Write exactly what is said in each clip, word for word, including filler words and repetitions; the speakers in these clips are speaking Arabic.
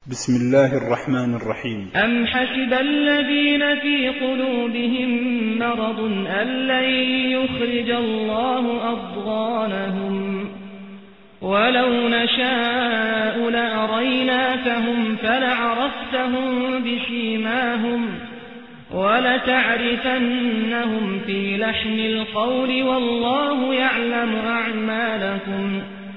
بسم الله الرحمن الرحيم. أم حسب الذين في قلوبهم مرض أن لن يخرج الله أضغانهم ولو نشاء لأريناكهم فلعرفتهم بسيماهم ولتعرفنهم في لحن القول والله يعلم أعمالكم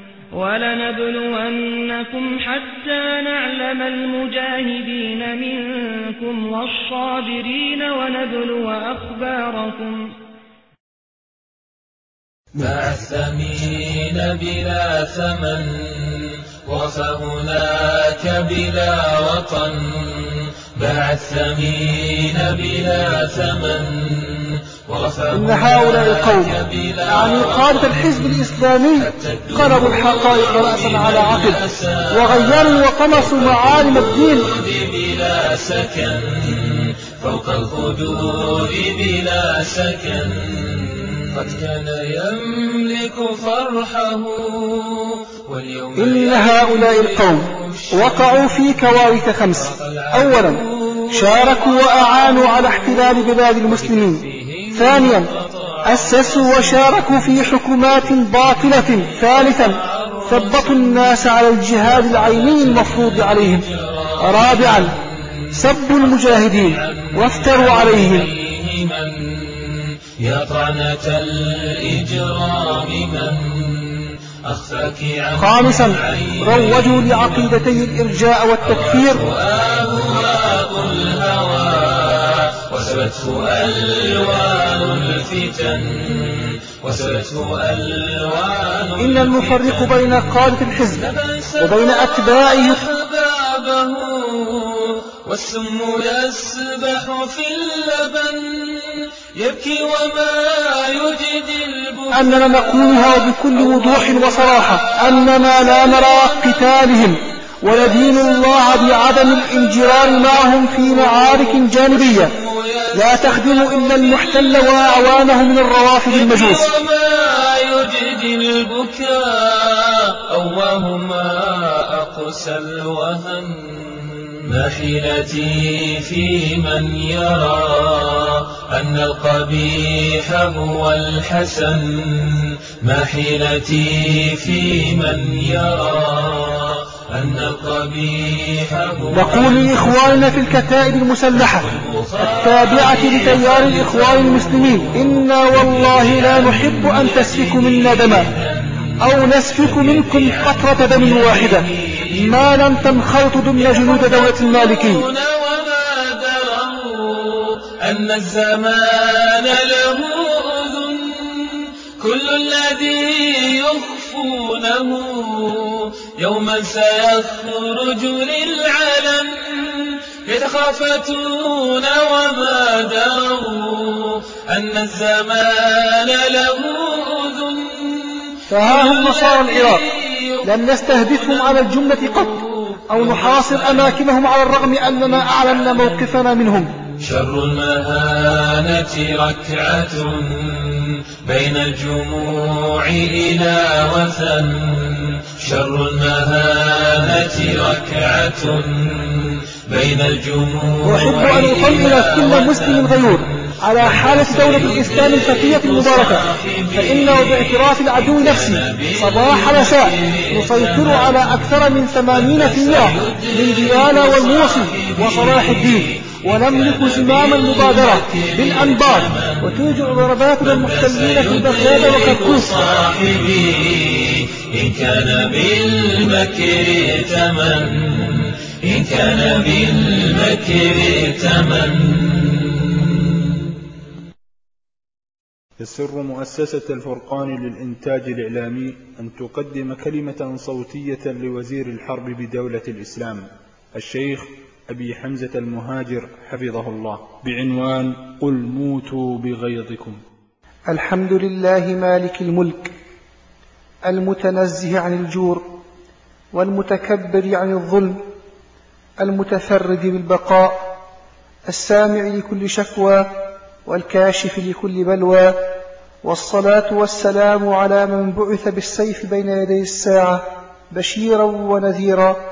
ولنبلونكم حتى نعلم المجاهدين منكم والصابرين ونبلو أخباركم. مع الثمين بلا ثمن وفهناك بلا وطن مع الثمين بلا ثمن. إن هؤلاء القوم يعني قادة الحزب الإسلامي قلبوا الحقائق رأسا على عقب وغيروا وطمسوا معالم الدين بلا سكن فوق الخدود بلا سكن. قد كان يملك فرحه واليوم إن هؤلاء القوم وقعوا في كوارث خمس. أولا شاركوا وأعانوا على احتلال بلاد المسلمين. ثانيا أسسوا وشاركوا في حكومات باطلة. ثالثا ثبطوا الناس على الجهاد العيني المفروض عليهم. رابعا سبوا المجاهدين وافتروا عليهم. يا طعنة الإجرام من أخفاك عن خامسا روجوا لعقيدتي الإرجاء والتكفير وأهواء الهوى وسبته ألوان الفتن وسبته ألوان. إن المفرق بين قادة الحزب وبين أتباعه والسم يسبح في اللبن يبكي وما يجد البكاء. أننا نقولها بكل وضوح وصراحة أننا لا نرى قتالهم وندين الله بعدم الانجرار معهم في معارك جانبية لا تخدم إلا المحتل وأعوانه من الروافض المجوس. وما يجد البكاء أوهما أقسى الوهن. ما حيلتي في من يرى أن القبيح هو الحسن. ما حيلتي في من يرى أن القبيح هو. نقول لإخواننا في الكتائب المسلحة التابعة لتيار الإخوان المسلمين إنا والله لا نحب أن تسفكوا منا دماء أو نسفك منكم قطرة دم واحدة ما لم تنخرطوا ضمن جنود دولة المالكي. وما دروا أن الزمان له أذن كل الذي يخفونه يوما سيخرج للعلن يتخافتون. وما دروا أن الزمان له أذن. فها هم نصارى العراق لم نستهدفهم على الجملة قط أو نحاصر أماكنهم على الرغم أننا أعلنا موقفنا منهم. شر المهانة ركعة بين الجموع إلى وثن. شر المهانة ركعة بين الجموع. وأحب أن أطمئن كل مسلم غيور على حالة دولة الإسلام الفتية المباركة فإنه باعتراف العدو نفسي صباح مساء نسيطر على أكثر من ثمانين بالمئة من ديانا والموصل وصلاح الدين ونملك زمام المبادرة بالأنبار وتوجع ضرباتنا المحتلين في بغداد وكركوك. إن كان بالمكر تمن إن كان بالمكر تمن. تسر مؤسسة الفرقان للإنتاج الإعلامي أن تقدم كلمة صوتية لوزير الحرب بدولة الإسلام الشيخ أبي حمزة المهاجر حفظه الله بعنوان قل موتوا بغيظكم. الحمد لله مالك الملك المتنزه عن الجور والمتكبر عن الظلم المتفرد بالبقاء السامع لكل شكوى والكاشف لكل بلوى. والصلاة والسلام على من بعث بالسيف بين يدي الساعة بشيرا ونذيرا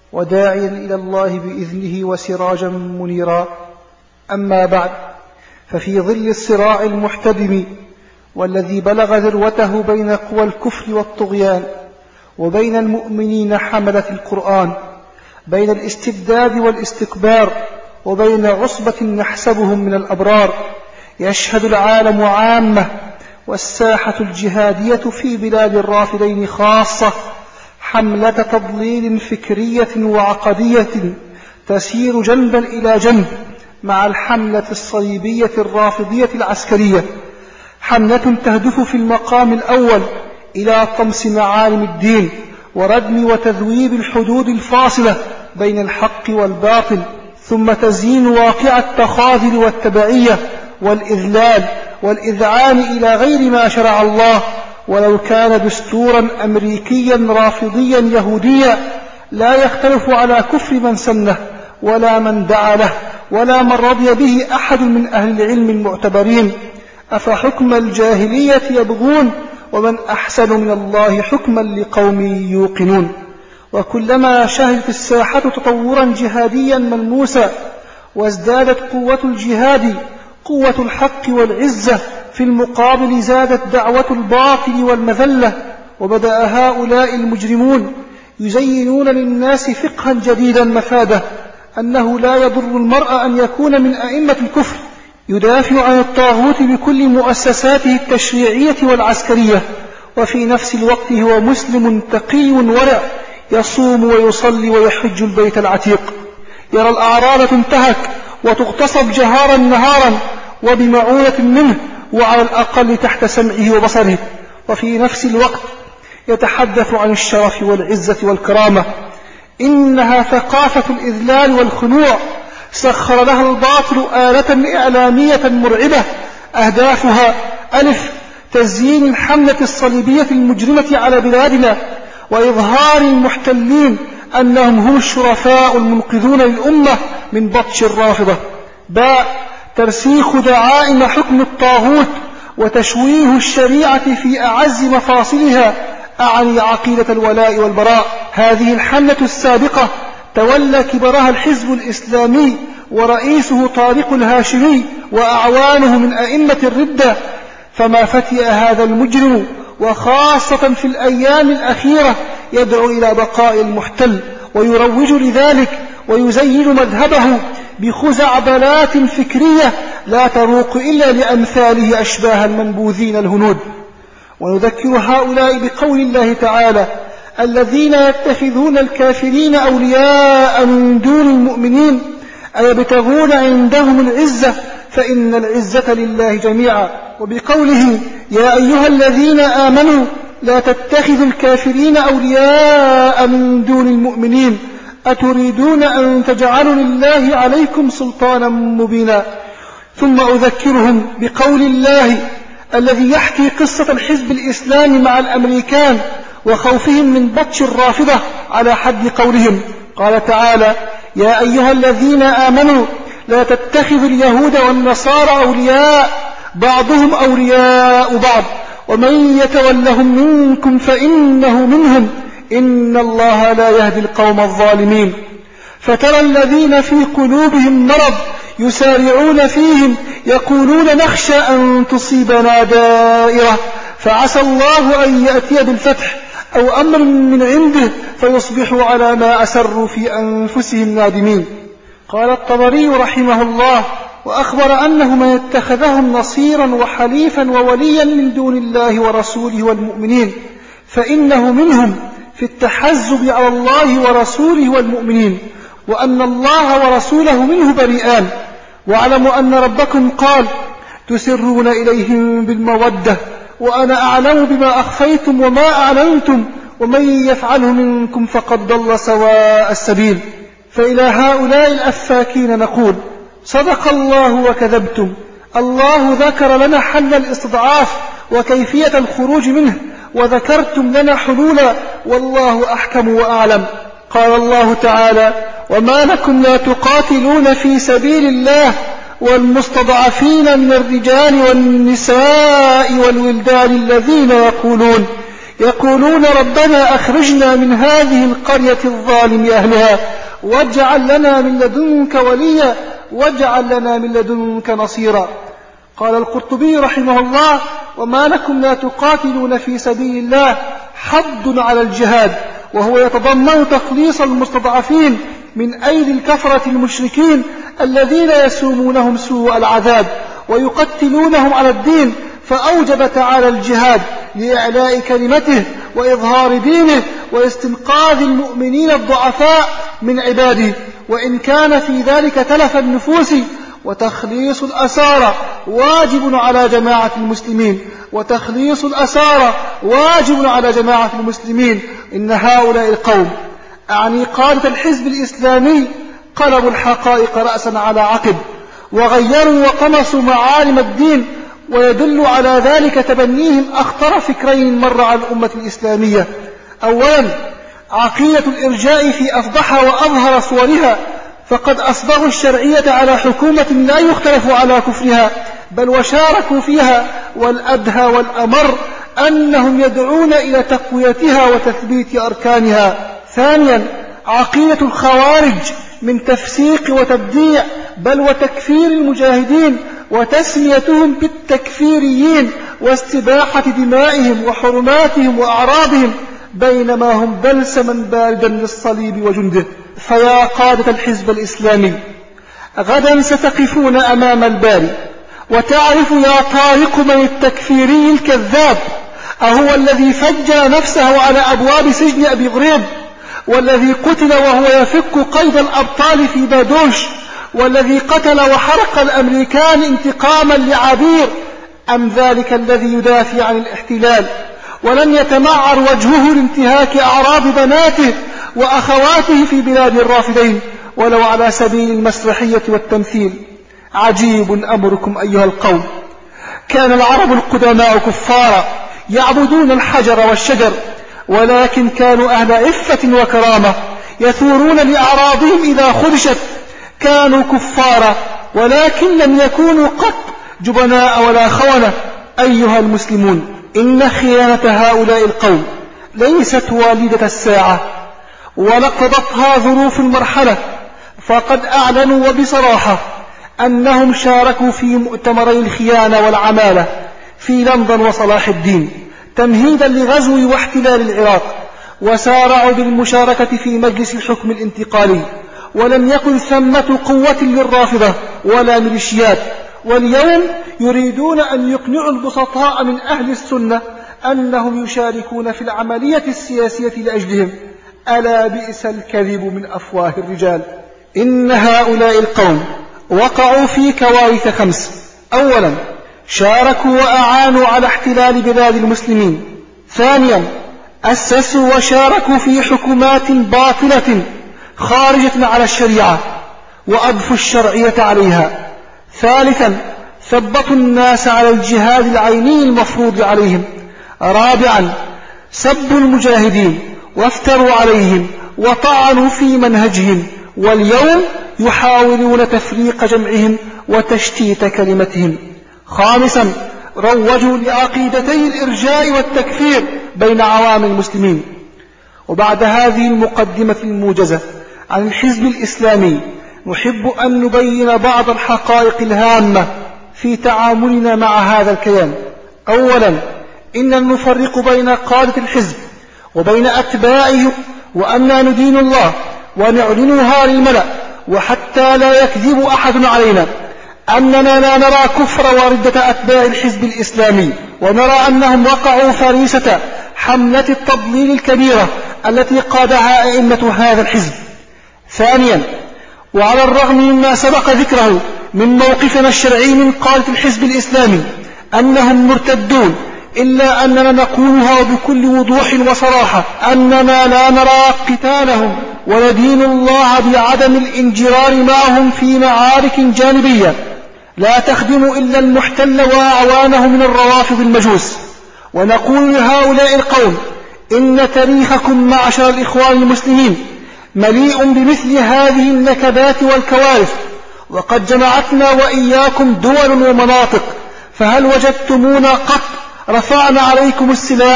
وداعيا إلى الله بإذنه وسراجا منيرا. أما بعد، ففي ظل الصراع المحتدم والذي بلغ ذروته بين قوى الكفر والطغيان وبين المؤمنين حملة القرآن، بين الاستبداد والاستكبار وبين عصبة نحسبهم من الأبرار، يشهد العالم عامة والساحة الجهادية في بلاد الرافدين خاصة حملة تضليل فكرية وعقدية تسير جنبا إلى جنب مع الحملة الصليبية الرافضية العسكرية، حملة تهدف في المقام الأول إلى طمس معالم الدين وردم وتذويب الحدود الفاصلة بين الحق والباطل، ثم تزيين واقع التخاذل والتبعية والإذلال والإذعان إلى غير ما شرع الله، ولو كان دستورا أمريكيا رافضيا يهوديا لا يختلف على كفر من سنه ولا من دعا له ولا من رضي به أحد من أهل العلم المعتبرين. أفحكم الجاهلية يبغون ومن أحسن من الله حكما لقوم يوقنون. وكلما شهدت الساحة تطورا جهاديا ملموسا وازدادت قوة الجهاد قوة الحق والعزة، في المقابل زادت دعوة الباطل والمذلة، وبدأ هؤلاء المجرمون يزينون للناس فقها جديدا مفاده أنه لا يضر المرء أن يكون من أئمة الكفر يدافع عن الطاغوت بكل مؤسساته التشريعية والعسكرية، وفي نفس الوقت هو مسلم تقي ورع يصوم ويصلي ويحج البيت العتيق، يرى الأعراض تنتهك وتغتصب جهارا نهارا وبمعونة منه وعلى الأقل تحت سمعه وبصره، وفي نفس الوقت يتحدث عن الشرف والعزة والكرامة. إنها ثقافة الإذلال والخنوع سخر لها الباطل آلة إعلامية مرعبة أهدافها: ألف، تزيين الحملة الصليبية المجرمة على بلادنا وإظهار المحتلين أنهم هم الشرفاء المنقذون للأمة من بطش الرافضة. باء، ترسيخ دعائم حكم الطاغوت وتشويه الشريعة في أعز مفاصلها، أعني عقيدة الولاء والبراء. هذه الحملة السابقة تولى كبرها الحزب الإسلامي ورئيسه طارق الهاشمي وأعوانه من أئمة الردة، فما فتئ هذا المجرم وخاصة في الأيام الأخيرة يدعو إلى بقاء المحتل ويروج لذلك ويزين مذهبه بخزعبلات فكرية لا تروق إلا لأمثاله أشباه المنبوذين الهنود. ونذكر هؤلاء بقول الله تعالى: الذين يتخذون الكافرين أولياء من دون المؤمنين أيبتغون عندهم العزة فإن العزة لله جميعا. وبقوله: يا أيها الذين آمنوا لا تتخذوا الكافرين أولياء من دون المؤمنين أتريدون أن تجعلوا لله عليكم سلطانا مبينا. ثم أذكرهم بقول الله الذي يحكي قصة الحزب الإسلامي مع الأمريكان وخوفهم من بطش الرافضة على حد قولهم. قال تعالى: يا أيها الذين آمنوا لا تتخذوا اليهود والنصارى أولياء بعضهم أولياء بعض ومن يتولهم منكم فإنه منهم إن الله لا يهدي القوم الظالمين. فترى الذين في قلوبهم مرض يسارعون فيهم يقولون نخشى أن تصيبنا دائرة فعسى الله أن يأتي بالفتح أو أمر من عنده فيصبحوا على ما أسروا في أنفسهم نادمين. قال الطبري رحمه الله: وأخبر أنه من اتخذهم نصيرا وحليفا ووليا من دون الله ورسوله والمؤمنين فإنه منهم في التحزب على الله ورسوله والمؤمنين، وأن الله ورسوله منه بريئان. واعلموا أن ربكم قال: تسرون إليهم بالمودة وأنا أعلم بما أخفيتم وما أعلنتم ومن يفعله منكم فقد ضل سواء السبيل. فإلى هؤلاء الأفاكين نقول: صدق الله وكذبتم. الله ذكر لنا حل الاستضعاف وكيفية الخروج منه وذكرتم لنا حلولا والله أحكم وأعلم. قال الله تعالى: وما لكم لا تقاتلون في سبيل الله والمستضعفين من الرجال والنساء والولدان الذين يقولون يقولون ربنا أخرجنا من هذه القرية الظالم أهلها واجعل لنا من لدنك وليا واجعل لنا من لدنك نصيرا. قال القرطبي رحمه الله: وما لكم لا تقاتلون في سبيل الله حض على الجهاد، وهو يتضمن تخليص المستضعفين من أيدي الكفرة المشركين الذين يسومونهم سوء العذاب ويقتلونهم على الدين، فأوجب تعالى الجهاد لإعلاء كلمته وإظهار دينه واستنقاذ المؤمنين الضعفاء من عباده، وإن كان في ذلك تلف النفوس. وتخليص الأسارى واجب على جماعة المسلمين وتخليص الأسارى واجب على جماعة المسلمين. إن هؤلاء القوم، أعني قادة الحزب الإسلامي، قلبوا الحقائق رأسا على عقب وغيروا وطمسوا معالم الدين، ويدل على ذلك تبنيهم أخطر فكرين مر على الأمة الإسلامية. أولا، عقيدة الإرجاء في أفضح وأظهر صورها، فقد أصبغوا الشرعية على حكومة لا يختلف على كفرها، بل وشاركوا فيها، والأدهى والأمر أنهم يدعون إلى تقويتها وتثبيت أركانها. ثانيا، عقيدة الخوارج من تفسيق وتبديع بل وتكفير المجاهدين وتسميتهم بالتكفيريين واستباحة دمائهم وحرماتهم وأعراضهم، بينما هم بلسما باردا للصليب وجنده. فيا قادة الحزب الإسلامي، غدا ستقفون أمام الباري وتعرف يا طارق من التكفيري الكذاب، أهو الذي فجر نفسه على أبواب سجن أبي غريب، والذي قتل وهو يفك قيد الأبطال في بادوش، والذي قتل وحرق الأمريكان انتقاما لعبير، أم ذلك الذي يدافع عن الاحتلال ولن يتمعر وجهه لانتهاك أعراض بناته وأخواته في بلاد الرافدين ولو على سبيل المسرحية والتمثيل؟ عجيب أمركم أيها القوم. كان العرب القدماء كفارا يعبدون الحجر والشجر، ولكن كانوا أهل عفة وكرامة يثورون لأعراضهم إذا خدشت. كانوا كفارا ولكن لم يكونوا قط جبناء ولا خونة. أيها المسلمون، إن خيانة هؤلاء القوم ليست والدة الساعة ولا اقتضتها ظروف المرحلة، فقد أعلنوا وبصراحة أنهم شاركوا في مؤتمري الخيانة والعمالة في لندن وصلاح الدين تمهيدا لغزو واحتلال العراق، وسارعوا بالمشاركة في مجلس الحكم الانتقالي، ولم يكن ثمة قوة للرافضة ولا ميليشيات. واليوم يريدون أن يقنعوا البسطاء من أهل السنة أنهم يشاركون في العملية السياسية لأجلهم. ألا بئس الكذب من أفواه الرجال. إن هؤلاء القوم وقعوا في كوارث خمس. أولا، شاركوا وأعانوا على احتلال بلاد المسلمين. ثانيا، أسسوا وشاركوا في حكومات باطلة خارجة على الشريعة وأضفوا الشرعية عليها. ثالثا، ثبطوا الناس على الجهاد العيني المفروض عليهم. رابعا، سبوا المجاهدين وافتروا عليهم وطعنوا في منهجهم، واليوم يحاولون تفريق جمعهم وتشتيت كلمتهم. خامسا، روجوا لعقيدتي الإرجاء والتكفير بين عوام المسلمين. وبعد هذه المقدمة الموجزة عن الحزب الإسلامي، نحب أن نبين بعض الحقائق الهامة في تعاملنا مع هذا الكيان. أولا، إننا نفرق بين قادة الحزب وبين أتباعه، وأننا ندين الله ونعلنها للملأ، وحتى لا يكذب أحد علينا أننا لا نرى كفر وردة أتباع الحزب الإسلامي، ونرى أنهم وقعوا فريسة حملة التضليل الكبيرة التي قادها أئمة هذا الحزب. ثانيا، وعلى الرغم مما سبق ذكره من موقفنا الشرعي من قادة الحزب الإسلامي أنهم مرتدون، إلا أننا نقولها بكل وضوح وصراحة أننا لا نرى قتالهم، وندين الله بعدم الانجرار معهم في معارك جانبية لا تخدم إلا المحتل وأعوانه من الروافض المجوس. ونقول لهؤلاء القوم إن تاريخكم معشر الإخوان المسلمين مليء بمثل هذه النكبات والكوارث، وقد جمعتنا وإياكم دول ومناطق، فهل وجدتمونا قط رفعنا عليكم السلاح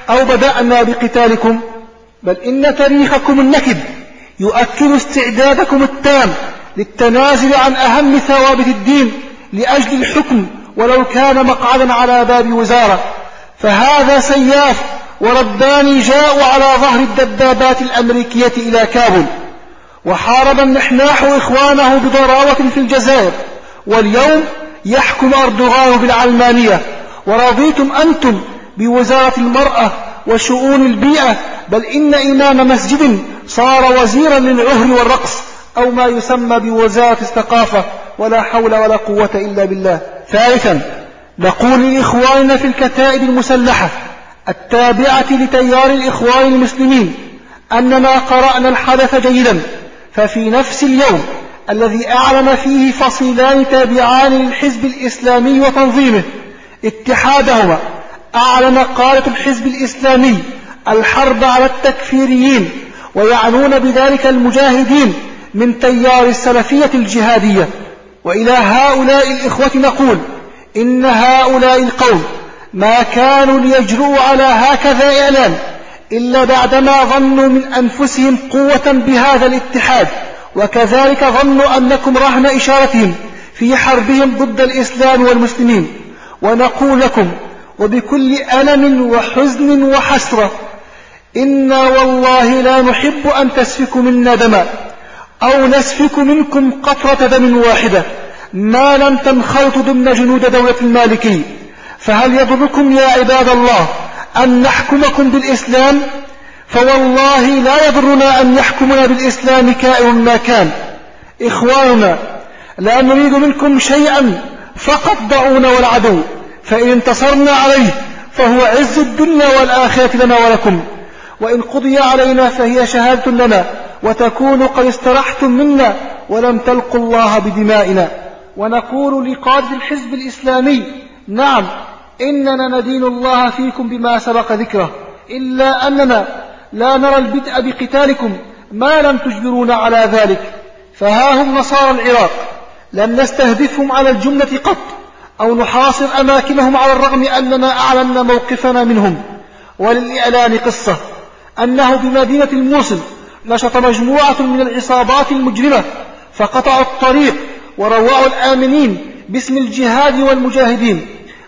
أو بدأنا بقتالكم، بل إن تاريخكم النكد يؤكد استعدادكم التام للتنازل عن أهم ثوابت الدين لأجل الحكم ولو كان مقعدا على باب وزارة. فهذا سياف ورباني جاءوا على ظهر الدبابات الأمريكية إلى كابول، وحارب النحناح إخوانه بضراوة في الجزائر، واليوم يحكم أردوغان بالعلمانية، ورضيتم أنتم بوزارة المرأة وشؤون البيئة، بل إن إمام مسجد صار وزيرا للعهر والرقص، أو ما يسمى بوزارة الثقافة، ولا حول ولا قوة إلا بالله. ثالثا، نقول لإخواننا في الكتائب المسلحة التابعة لتيار الإخوان المسلمين أننا قرأنا الحدث جيدا، ففي نفس اليوم الذي أعلن فيه فصيلان تابعان للحزب الإسلامي وتنظيمه اتحادهما، أعلن قادة الحزب الإسلامي الحرب على التكفيريين، ويعنون بذلك المجاهدين من تيار السلفية الجهادية. وإلى هؤلاء الإخوة نقول إن هؤلاء القوم ما كانوا ليجرؤوا على هكذا إعلان إلا بعدما ظنوا من أنفسهم قوة بهذا الاتحاد، وكذلك ظنوا أنكم رهن إشارتهم في حربهم ضد الإسلام والمسلمين. ونقول لكم وبكل ألم وحزن وحسرة: إنا والله لا نحب أن تسفكوا منا دما أو نسفك منكم قطرة دم واحدة ما لم تنخرطوا ضمن جنود دولة المالكي. فهل يضركم يا عباد الله أن نحكمكم بالإسلام؟ فوالله لا يضرنا أن يحكمنا بالإسلام كائن ما كان. إخواننا، لا نريد منكم شيئا، فقط دعونا والعدو، فإن انتصرنا عليه فهو عز الدنيا والآخرة لنا ولكم، وإن قضي علينا فهي شهادة لنا، وتكون قد استرحتم منا ولم تلقوا الله بدمائنا. ونقول لقادة الحزب الإسلامي: نعم، إننا ندين الله فيكم بما سبق ذكره، إلا أننا لا نرى البدء بقتالكم ما لم تجبرونا على ذلك. فها هم نصارى العراق، لم نستهدفهم على الجملة قط أو نحاصر أماكنهم، على الرغم أننا أعلنا موقفنا منهم. وللإعلان قصة أنه بمدينة الموصل نشط مجموعة من العصابات المجرمة فقطعوا الطريق وروعوا الآمنين باسم الجهاد والمجاهدين،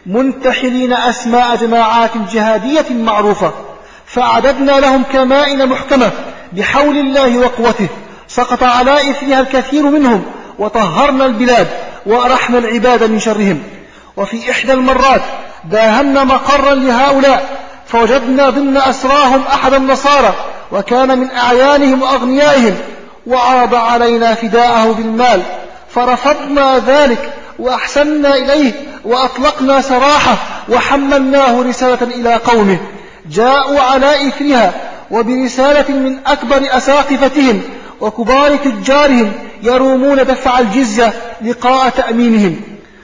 منتحلين أسماء جماعات جهادية معروفة، فأعددنا لهم كمائن محكمة بحول الله وقوته، سقط على إثرها الكثير منهم، وطهرنا البلاد وأرحنا العباد من شرهم. وفي إحدى المرات داهمنا مقرا لهؤلاء، فوجدنا ضمن أسراهم أحد النصارى، وكان من أعيانهم وأغنيائهم، وعرض علينا فداءه بالمال، فرفضنا ذلك وأحسننا إليه وأطلقنا سراحه، وحملناه رسالة إلى قومه. جاءوا على إثرها وبرسالة من أكبر أساقفتهم وكبار تجارهم يرومون دفع الجزية لقاء تأمينهم،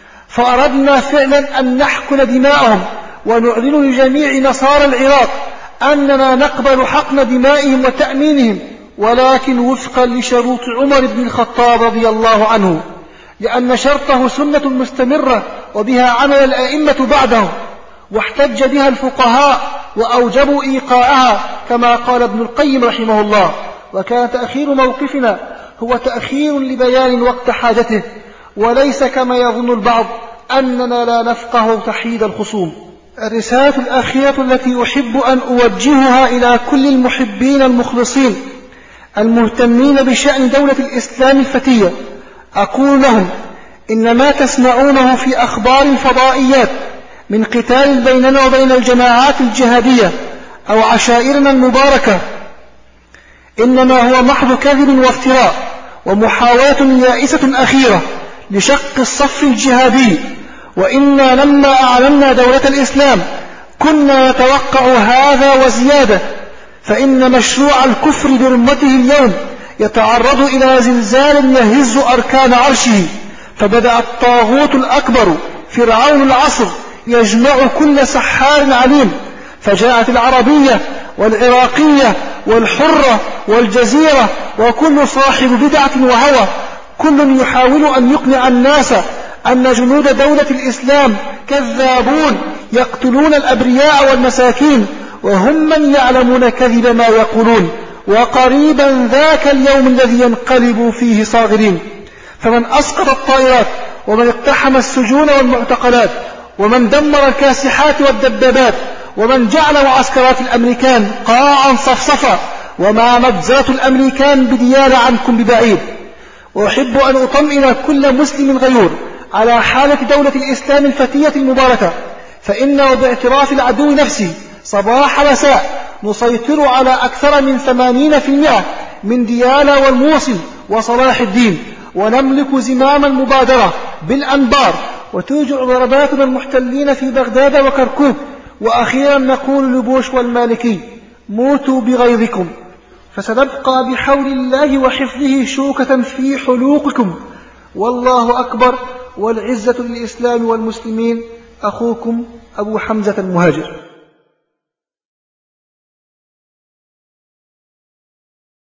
فأردنا فعلا أن نحقن دماءهم ونعلن لجميع نصارى العراق أننا نقبل حقن دمائهم وتأمينهم، ولكن وفقا لشروط عمر بن الخطاب رضي الله عنه، لأن شرطه سنة مستمرة وبها عمل الأئمة بعده، واحتج بها الفقهاء وأوجبوا إيقاعها كما قال ابن القيم رحمه الله. وكان تأخير موقفنا هو تأخير لبيان وقت حاجته، وليس كما يظن البعض أننا لا نفقه تحييد الخصوم. الرسالة الأخيرة التي أحب أن أوجهها إلى كل المحبين المخلصين المهتمين بشأن دولة الإسلام الفتية، أقول لهم: إن ما تسمعونه في أخبار الفضائيات من قتال بيننا وبين الجماعات الجهادية أو عشائرنا المباركة إنما هو محض كذب وافتراء ومحاولة يائسة أخيرة لشق الصف الجهادي. وإنا لما أعلنا دولة الإسلام كنا نتوقع هذا وزيادة، فإن مشروع الكفر برمته اليوم يتعرض إلى زلزال يهز أركان عرشه. فبدأ الطاغوت الأكبر فرعون العصر يجمع كل سحار عليم، فجاءت العربية والعراقية والحرة والجزيرة وكل صاحب بدعة وهوى، كل يحاول أن يقنع الناس أن جنود دولة الإسلام كذابون يقتلون الأبرياء والمساكين وهم من يعلمون كذب ما يقولون، وقريبا ذاك اليوم الذي ينقلب فيه صاغرين. فمن أسقط الطائرات، ومن اقتحم السجون والمعتقلات، ومن دمر الكاسحات والدبابات، ومن جعل معسكرات الأمريكان قاعا صفصفا، وما مجزرة الأمريكان بديال عنكم ببعيد. وأحب أن أطمئن كل مسلم غيور على حالة دولة الإسلام الفتية المباركة، فإنه باعتراف العدو نفسه صباح مساء نسيطر على أكثر من ثمانين في المئة من ديالى والموصل وصلاح الدين، ونملك زمام المبادرة بالأنبار، وتوجع ضرباتنا المحتلين في بغداد وكركوك. وأخيرا نقول لبوش والمالكي: موتوا بغيظكم، فسنبقى بحول الله وحفظه شوكة في حلوقكم. والله أكبر، والعزة للإسلام والمسلمين. أخوكم أبو حمزة المهاجر.